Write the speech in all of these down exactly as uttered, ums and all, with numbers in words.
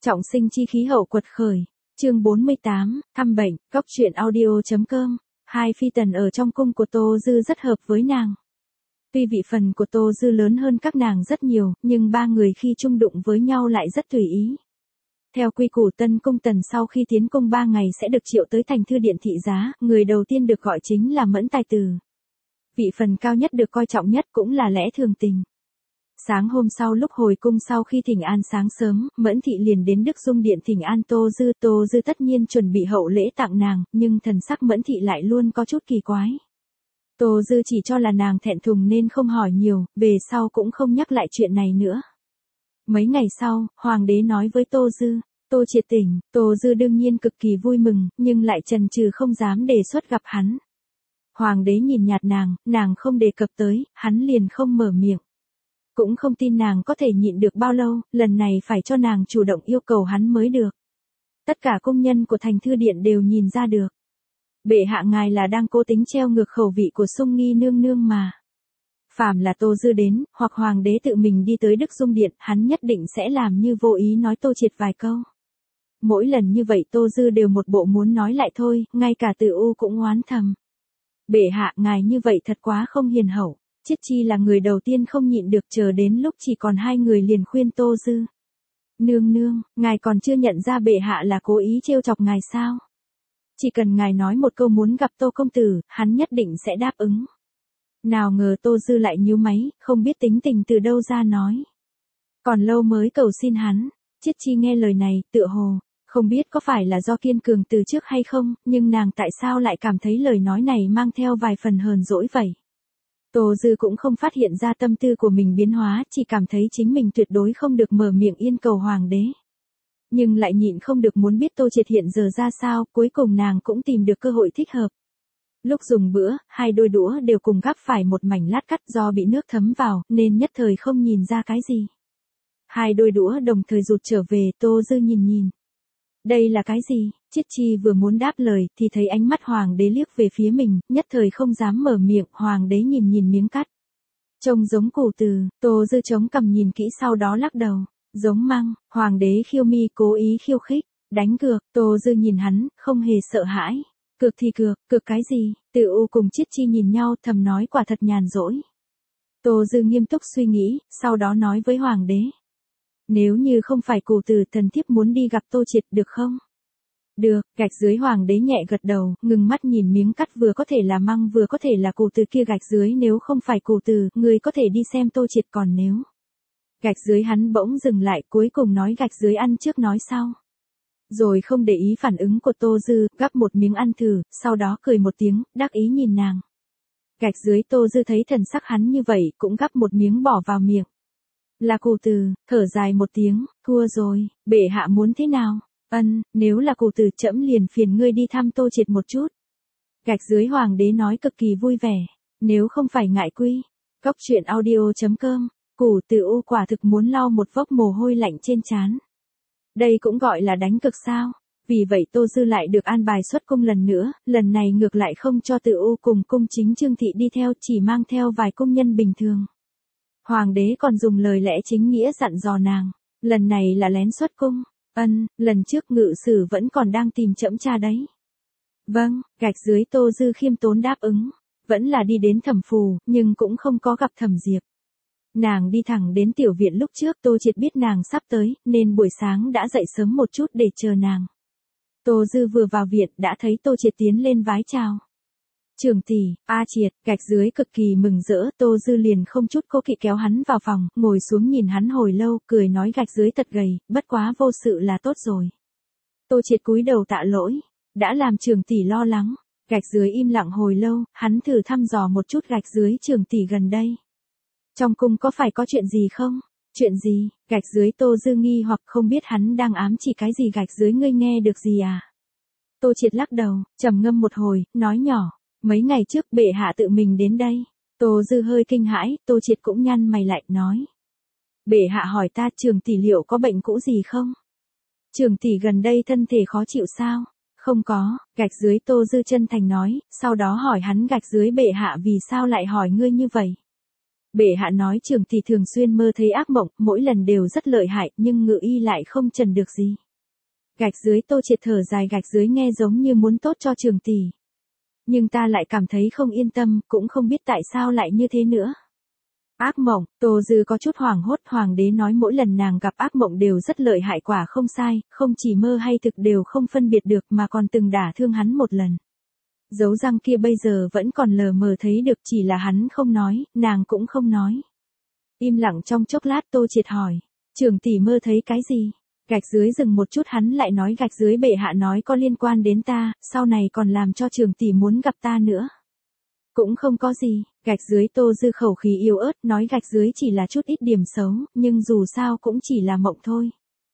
Trọng sinh chi khí hậu quật khởi. Chương bốn mươi tám, thăm bệnh, góc truyện audio.com. Hai phi tần ở trong cung của Tô Dư rất hợp với nàng. Tuy vị phần của Tô Dư lớn hơn các nàng rất nhiều, nhưng ba người khi chung đụng với nhau lại rất tùy ý. Theo quy củ Tân Cung Tần sau khi tiến cung ba ngày sẽ được triệu tới thành thư điện thị giá, người đầu tiên được gọi chính là Mẫn Tài Tử. Vị phần cao nhất được coi trọng nhất cũng là lẽ thường tình. Sáng hôm sau lúc hồi cung sau khi thỉnh an sáng sớm, Mẫn Thị liền đến Đức Dung Điện thỉnh an Tô Dư. Tô Dư tất nhiên chuẩn bị hậu lễ tặng nàng, nhưng thần sắc Mẫn Thị lại luôn có chút kỳ quái. Tô Dư chỉ cho là nàng thẹn thùng nên không hỏi nhiều, về sau cũng không nhắc lại chuyện này nữa. Mấy ngày sau, Hoàng đế nói với Tô Dư, Tô Triệt tỉnh. Tô Dư đương nhiên cực kỳ vui mừng, nhưng lại chần chừ không dám đề xuất gặp hắn. Hoàng đế nhìn nhạt nàng, nàng không đề cập tới, hắn liền không mở miệng. Cũng không tin nàng có thể nhịn được bao lâu, lần này phải cho nàng chủ động yêu cầu hắn mới được. Tất cả công nhân của thành thư điện đều nhìn ra được. Bệ hạ ngài là đang cố tính treo ngược khẩu vị của Sung Nghi nương nương mà. Phàm là Tô Dư đến, hoặc Hoàng đế tự mình đi tới Đức Dung Điện, hắn nhất định sẽ làm như vô ý nói Tô Triệt vài câu. Mỗi lần như vậy Tô Dư đều một bộ muốn nói lại thôi, ngay cả Từ U cũng oán thầm. Bệ hạ ngài như vậy thật quá không hiền hậu. Chiết Chi là người đầu tiên không nhịn được, chờ đến lúc chỉ còn hai người liền khuyên Tô Dư. Nương nương, ngài còn chưa nhận ra bệ hạ là cố ý trêu chọc ngài sao? Chỉ cần ngài nói một câu muốn gặp Tô công tử, hắn nhất định sẽ đáp ứng. Nào ngờ Tô Dư lại nhíu máy, không biết tính tình từ đâu ra nói. Còn lâu mới cầu xin hắn. Chiết Chi nghe lời này, tựa hồ, không biết có phải là do kiên cường từ trước hay không, nhưng nàng tại sao lại cảm thấy lời nói này mang theo vài phần hờn dỗi vậy? Tô Dư cũng không phát hiện ra tâm tư của mình biến hóa, chỉ cảm thấy chính mình tuyệt đối không được mở miệng yên cầu Hoàng đế. Nhưng lại nhịn không được muốn biết Tô Triệt hiện giờ ra sao, cuối cùng nàng cũng tìm được cơ hội thích hợp. Lúc dùng bữa, hai đôi đũa đều cùng gắp phải một mảnh lát cắt, do bị nước thấm vào, nên nhất thời không nhìn ra cái gì. Hai đôi đũa đồng thời rụt trở về, Tô Dư nhìn nhìn. Đây là cái gì? Chiết Chi vừa muốn đáp lời, thì thấy ánh mắt Hoàng đế liếc về phía mình, nhất thời không dám mở miệng. Hoàng đế nhìn nhìn miếng cắt. Trông giống củ từ. Tô Dư chống cằm nhìn kỹ sau đó lắc đầu. Giống măng. Hoàng đế khiêu mi cố ý khiêu khích. Đánh cược. Tô Dư nhìn hắn, không hề sợ hãi. Cược thì cược, cược cái gì? Từ U cùng Chiết Chi nhìn nhau, thầm nói quả thật nhàn rỗi. Tô Dư nghiêm túc suy nghĩ, sau đó nói với Hoàng đế. Nếu như không phải củ từ, thần thiếp muốn đi gặp Tô Triệt, được không? Được. Gạch dưới. Hoàng đế nhẹ gật đầu, ngừng mắt nhìn miếng cắt vừa có thể là măng vừa có thể là củ từ kia. Gạch dưới. Nếu không phải củ từ, người có thể đi xem Tô Triệt, còn nếu. Gạch dưới. Hắn bỗng dừng lại, cuối cùng nói gạch dưới ăn trước nói sau. Rồi không để ý phản ứng của Tô Dư, gắp một miếng ăn thử, sau đó cười một tiếng, đắc ý nhìn nàng. Gạch dưới. Tô Dư thấy thần sắc hắn như vậy, cũng gắp một miếng bỏ vào miệng. Là củ từ. Thở dài một tiếng, thua rồi. Bệ hạ muốn thế nào? Ân, nếu là củ từ, trẫm liền phiền ngươi đi thăm Tô Triệt một chút. Gạch dưới. Hoàng đế nói cực kỳ vui vẻ. Nếu không phải ngại quy. Góc truyện audio.com. Củ từ U quả thực muốn lau một vốc mồ hôi lạnh trên trán. Đây cũng gọi là đánh cực sao? Vì vậy Tô Dư lại được an bài xuất cung lần nữa, lần này ngược lại không cho Từ U cùng cung chính Trương Thị đi theo, chỉ mang theo vài công nhân bình thường. Hoàng đế còn dùng lời lẽ chính nghĩa dặn dò nàng, lần này là lén xuất cung. Ân, lần trước ngự sử vẫn còn đang tìm trẫm cha đấy. Vâng. Gạch dưới. Tô Dư khiêm tốn đáp ứng. Vẫn là đi đến Thẩm Phù, nhưng cũng không có gặp Thẩm Diệp. Nàng đi thẳng đến tiểu viện lúc trước. Tô Triệt biết nàng sắp tới, nên buổi sáng đã dậy sớm một chút để chờ nàng. Tô Dư vừa vào viện đã thấy Tô Triệt tiến lên vái chào. Trưởng tỷ, A Triệt. Gạch dưới cực kỳ mừng rỡ. Tô Dư liền không chút cố kỵ kéo hắn vào phòng, ngồi xuống nhìn hắn hồi lâu, cười nói gạch dưới thật gầy, bất quá vô sự là tốt rồi. Tô Triệt cúi đầu tạ lỗi, đã làm trưởng tỷ lo lắng. Gạch dưới im lặng hồi lâu, hắn thử thăm dò một chút gạch dưới. Trưởng tỷ gần đây trong cung có phải có chuyện gì không? Chuyện gì? Gạch dưới. Tô Dư nghi hoặc không biết hắn đang ám chỉ cái gì. Gạch dưới. Ngươi nghe được gì à? Tô Triệt lắc đầu, trầm ngâm một hồi, nói nhỏ. Mấy ngày trước bệ hạ tự mình đến đây. Tô Dư hơi kinh hãi, Tô Triệt cũng nhăn mày lại, nói. Bệ hạ hỏi ta trường tỷ liệu có bệnh cũ gì không? Trường tỷ gần đây thân thể khó chịu sao? Không có. Gạch dưới. Tô Dư chân thành nói, sau đó hỏi hắn gạch dưới bệ hạ vì sao lại hỏi ngươi như vậy? Bệ hạ nói Trường tỷ thường xuyên mơ thấy ác mộng, mỗi lần đều rất lợi hại, nhưng ngự y lại không trần được gì. Gạch dưới Tô Triệt thở dài, gạch dưới nghe giống như muốn tốt cho Trường tỷ. Nhưng ta lại cảm thấy không yên tâm, cũng không biết tại sao lại như thế nữa. Ác mộng, Tô Dư có chút hoảng hốt, hoàng đế nói mỗi lần nàng gặp ác mộng đều rất lợi hại, quả không sai, không chỉ mơ hay thực đều không phân biệt được mà còn từng đả thương hắn một lần. Dấu răng kia bây giờ vẫn còn lờ mờ thấy được, chỉ là hắn không nói, nàng cũng không nói. Im lặng trong chốc lát Tô Triệt hỏi, Trường tỷ mơ thấy cái gì? Gạch dưới dừng một chút, hắn lại nói gạch dưới bệ hạ nói có liên quan đến ta, sau này còn làm cho Trường tỷ muốn gặp ta nữa. Cũng không có gì, gạch dưới Tô Dư khẩu khí yếu ớt nói gạch dưới chỉ là chút ít điểm xấu, nhưng dù sao cũng chỉ là mộng thôi.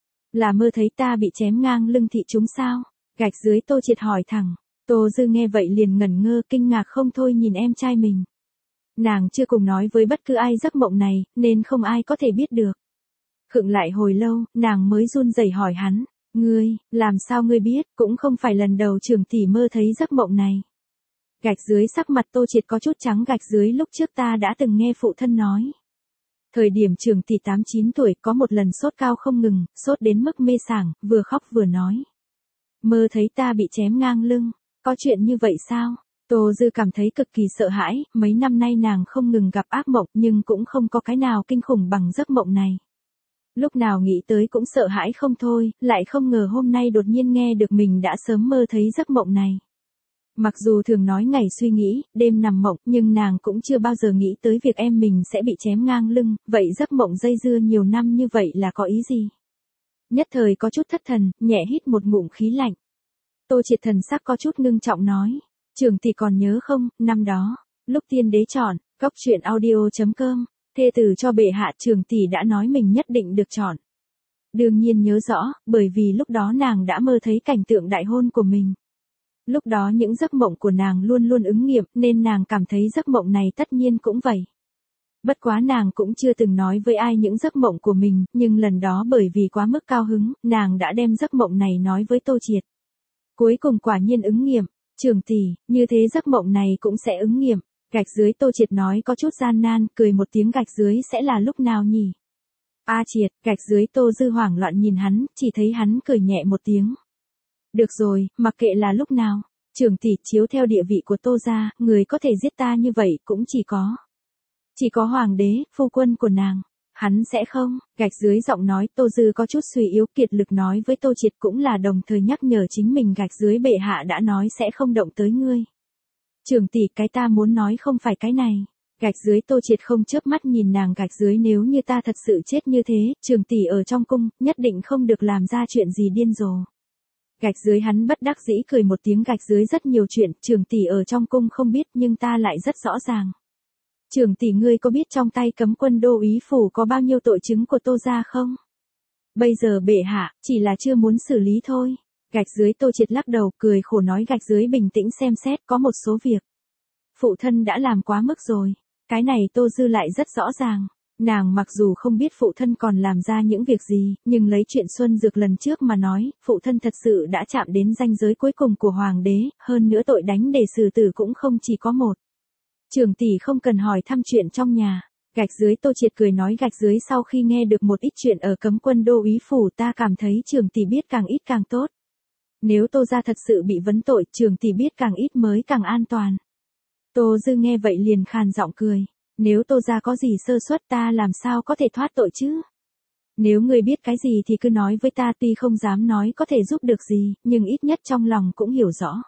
Là mơ thấy ta bị chém ngang lưng thị chúng sao? Gạch dưới Tô Triệt hỏi thẳng. Tô Dư nghe vậy liền ngẩn ngơ, kinh ngạc không thôi nhìn em trai mình. Nàng chưa cùng nói với bất cứ ai giấc mộng này, nên không ai có thể biết được. Khựng lại hồi lâu, nàng mới run rẩy hỏi hắn, ngươi, làm sao ngươi biết, cũng không phải lần đầu Trường tỷ mơ thấy giấc mộng này. Gạch dưới sắc mặt Tô Triệt có chút trắng, gạch dưới lúc trước ta đã từng nghe phụ thân nói. Thời điểm Trường tỷ tám chín tuổi có một lần sốt cao không ngừng, sốt đến mức mê sảng, vừa khóc vừa nói. Mơ thấy ta bị chém ngang lưng, có chuyện như vậy sao? Tô Dư cảm thấy cực kỳ sợ hãi, mấy năm nay nàng không ngừng gặp ác mộng nhưng cũng không có cái nào kinh khủng bằng giấc mộng này. Lúc nào nghĩ tới cũng sợ hãi không thôi, lại không ngờ hôm nay đột nhiên nghe được mình đã sớm mơ thấy giấc mộng này. Mặc dù thường nói ngày suy nghĩ, đêm nằm mộng, nhưng nàng cũng chưa bao giờ nghĩ tới việc em mình sẽ bị chém ngang lưng, vậy giấc mộng dây dưa nhiều năm như vậy là có ý gì? Nhất thời có chút thất thần, nhẹ hít một ngụm khí lạnh. Tô Triệt thần sắc có chút ngưng trọng nói, Trường tỷ còn nhớ không, năm đó, lúc tiên đế chọn, góc truyện audio chấm com, thê tử cho bệ hạ, Trường tỷ đã nói mình nhất định được chọn. Đương nhiên nhớ rõ, bởi vì lúc đó nàng đã mơ thấy cảnh tượng đại hôn của mình. Lúc đó những giấc mộng của nàng luôn luôn ứng nghiệm, nên nàng cảm thấy giấc mộng này tất nhiên cũng vậy. Bất quá nàng cũng chưa từng nói với ai những giấc mộng của mình, nhưng lần đó bởi vì quá mức cao hứng, nàng đã đem giấc mộng này nói với Tô Triệt. Cuối cùng quả nhiên ứng nghiệm, Trường tỷ, như thế giấc mộng này cũng sẽ ứng nghiệm. Gạch dưới Tô Triệt nói có chút gian nan, cười một tiếng, gạch dưới sẽ là lúc nào nhỉ? A Triệt, gạch dưới Tô Dư hoảng loạn nhìn hắn, chỉ thấy hắn cười nhẹ một tiếng. Được rồi, mặc kệ là lúc nào, Trường tỷ, chiếu theo địa vị của Tô gia, người có thể giết ta như vậy cũng chỉ có. Chỉ có hoàng đế, phu quân của nàng. Hắn sẽ không, gạch dưới giọng nói Tô Dư có chút suy yếu, kiệt lực nói với Tô Triệt, cũng là đồng thời nhắc nhở chính mình, gạch dưới bệ hạ đã nói sẽ không động tới ngươi. Trường tỷ, cái ta muốn nói không phải cái này. Gạch dưới Tô Triệt không chớp mắt nhìn nàng, gạch dưới nếu như ta thật sự chết như thế, Trường tỷ ở trong cung, nhất định không được làm ra chuyện gì điên rồ. Gạch dưới hắn bất đắc dĩ cười một tiếng, gạch dưới rất nhiều chuyện, Trường tỷ ở trong cung không biết nhưng ta lại rất rõ ràng. Trường tỷ, ngươi có biết trong tay cấm quân đô úy phủ có bao nhiêu tội chứng của Tô gia không? Bây giờ bệ hạ, chỉ là chưa muốn xử lý thôi. Gạch dưới Tô Triệt lắc đầu, cười khổ nói, gạch dưới bình tĩnh xem xét, có một số việc. Phụ thân đã làm quá mức rồi. Cái này Tô Dư lại rất rõ ràng. Nàng mặc dù không biết phụ thân còn làm ra những việc gì, nhưng lấy chuyện Xuân Dược lần trước mà nói, phụ thân thật sự đã chạm đến ranh giới cuối cùng của hoàng đế, hơn nữa tội đánh để xử tử cũng không chỉ có một. Trường tỷ không cần hỏi thăm chuyện trong nhà. Gạch dưới Tô Triệt cười nói, gạch dưới sau khi nghe được một ít chuyện ở cấm quân đô úy phủ, ta cảm thấy Trường tỷ biết càng ít càng tốt. Nếu Tô gia thật sự bị vấn tội, Trường tỷ biết càng ít mới càng an toàn. Tô Dư nghe vậy liền khàn giọng cười. Nếu Tô gia có gì sơ suất, ta làm sao có thể thoát tội chứ? Nếu ngươi biết cái gì thì cứ nói với ta, tuy không dám nói có thể giúp được gì, nhưng ít nhất trong lòng cũng hiểu rõ.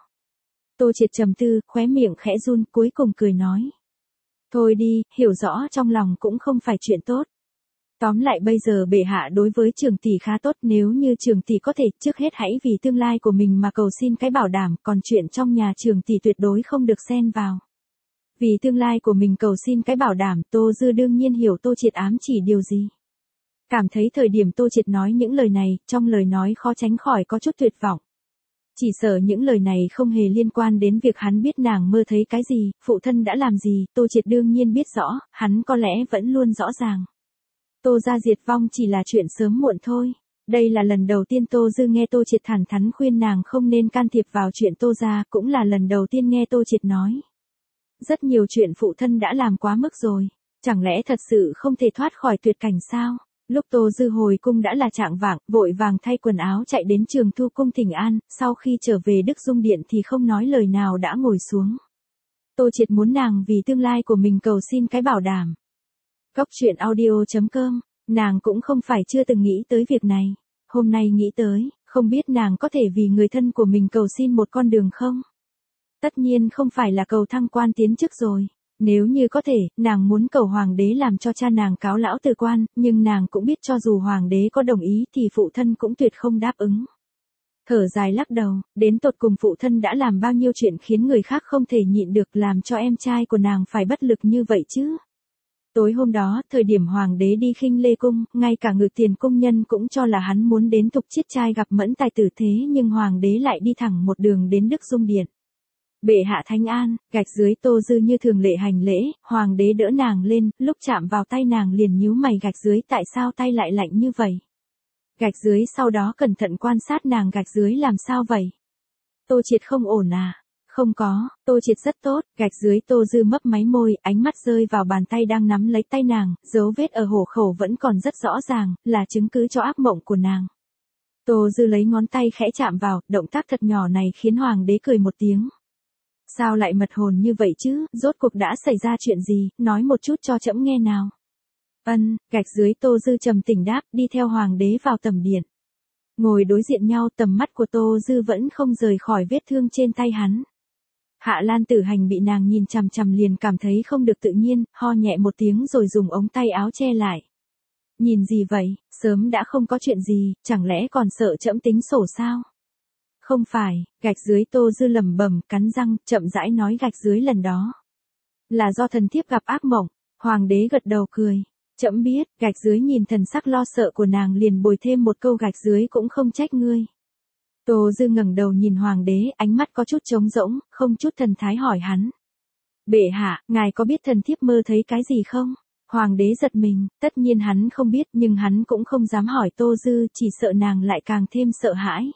Tô Triệt trầm tư, khóe miệng khẽ run, cuối cùng cười nói. Thôi đi, hiểu rõ trong lòng cũng không phải chuyện tốt. Tóm lại bây giờ bệ hạ đối với Trường tỷ khá tốt, nếu như Trường tỷ có thể, trước hết hãy vì tương lai của mình mà cầu xin cái bảo đảm, còn chuyện trong nhà Trường tỷ tuyệt đối không được xen vào. Vì tương lai của mình cầu xin cái bảo đảm, Tô Dư đương nhiên hiểu Tô Triệt ám chỉ điều gì. Cảm thấy thời điểm Tô Triệt nói những lời này, trong lời nói khó tránh khỏi có chút tuyệt vọng. Chỉ sợ những lời này không hề liên quan đến việc hắn biết nàng mơ thấy cái gì, phụ thân đã làm gì, Tô Triệt đương nhiên biết rõ, hắn có lẽ vẫn luôn rõ ràng. Tô gia diệt vong chỉ là chuyện sớm muộn thôi. Đây là lần đầu tiên Tô Dư nghe Tô Triệt thẳng thắn khuyên nàng không nên can thiệp vào chuyện Tô gia, cũng là lần đầu tiên nghe Tô Triệt nói. Rất nhiều chuyện phụ thân đã làm quá mức rồi. Chẳng lẽ thật sự không thể thoát khỏi tuyệt cảnh sao? Lúc Tô Dư hồi cung đã là trạng vạng, vội vàng thay quần áo chạy đến Trường Thu cung thỉnh an, sau khi trở về Đức Dung Điện thì không nói lời nào đã ngồi xuống. Tô Triệt muốn nàng vì tương lai của mình cầu xin cái bảo đảm. Góc truyện audio chấm com, nàng cũng không phải chưa từng nghĩ tới việc này. Hôm nay nghĩ tới, không biết nàng có thể vì người thân của mình cầu xin một con đường không? Tất nhiên không phải là cầu thăng quan tiến chức rồi. Nếu như có thể, nàng muốn cầu hoàng đế làm cho cha nàng cáo lão từ quan, nhưng nàng cũng biết cho dù hoàng đế có đồng ý thì phụ thân cũng tuyệt không đáp ứng. Thở dài lắc đầu, đến tột cùng phụ thân đã làm bao nhiêu chuyện khiến người khác không thể nhịn được làm cho em trai của nàng phải bất lực như vậy chứ. Tối hôm đó, thời điểm hoàng đế đi Khinh Lê cung, ngay cả Ngự Tiền cung nhân cũng cho là hắn muốn đến Thục Chiết trai gặp Mẫn Tài tử thế nhưng hoàng đế lại đi thẳng một đường đến Đức Dung Điện. Bệ hạ thánh an, gạch dưới Tô Dư như thường lệ hành lễ, hoàng đế đỡ nàng lên, lúc chạm vào tay nàng liền nhíu mày gạch dưới tại sao tay lại lạnh như vậy. Gạch dưới sau đó cẩn thận quan sát nàng gạch dưới làm sao vậy. Tô Triệt không ổn à? Không có, Tô Triệt rất tốt, gạch dưới Tô Dư mấp máy môi, ánh mắt rơi vào bàn tay đang nắm lấy tay nàng, dấu vết ở hổ khẩu vẫn còn rất rõ ràng, là chứng cứ cho ác mộng của nàng. Tô Dư lấy ngón tay khẽ chạm vào, động tác thật nhỏ này khiến hoàng đế cười một tiếng. Sao lại mật hồn như vậy chứ, rốt cuộc đã xảy ra chuyện gì, nói một chút cho trẫm nghe nào. Ân, gạch dưới Tô Dư trầm tỉnh đáp, đi theo hoàng đế vào tầm điện. Ngồi đối diện nhau tầm mắt của Tô Dư vẫn không rời khỏi vết thương trên tay hắn. Hạ Lan Tử Hành bị nàng nhìn chằm chằm liền cảm thấy không được tự nhiên, ho nhẹ một tiếng rồi dùng ống tay áo che lại. Nhìn gì vậy, sớm đã không có chuyện gì, chẳng lẽ còn sợ trẫm tính sổ sao? Không phải, gạch dưới Tô Dư lẩm bẩm, cắn răng, chậm rãi nói gạch dưới lần đó. Là do thần thiếp gặp ác mộng, hoàng đế gật đầu cười. Trẫm biết, gạch dưới nhìn thần sắc lo sợ của nàng liền bồi thêm một câu gạch dưới cũng không trách ngươi. Tô Dư ngẩng đầu nhìn hoàng đế, ánh mắt có chút trống rỗng, không chút thần thái hỏi hắn. Bệ hạ, ngài có biết thần thiếp mơ thấy cái gì không? Hoàng đế giật mình, tất nhiên hắn không biết nhưng hắn cũng không dám hỏi Tô Dư, chỉ sợ nàng lại càng thêm sợ hãi.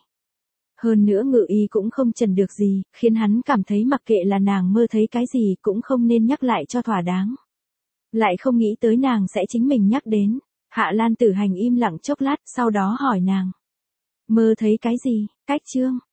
Hơn nữa Ngự Y cũng không trần được gì, khiến hắn cảm thấy mặc kệ là nàng mơ thấy cái gì cũng không nên nhắc lại cho thỏa đáng. Lại không nghĩ tới nàng sẽ chính mình nhắc đến. Hạ Lan Tử Hành im lặng chốc lát, sau đó hỏi nàng. Mơ thấy cái gì, cách chương.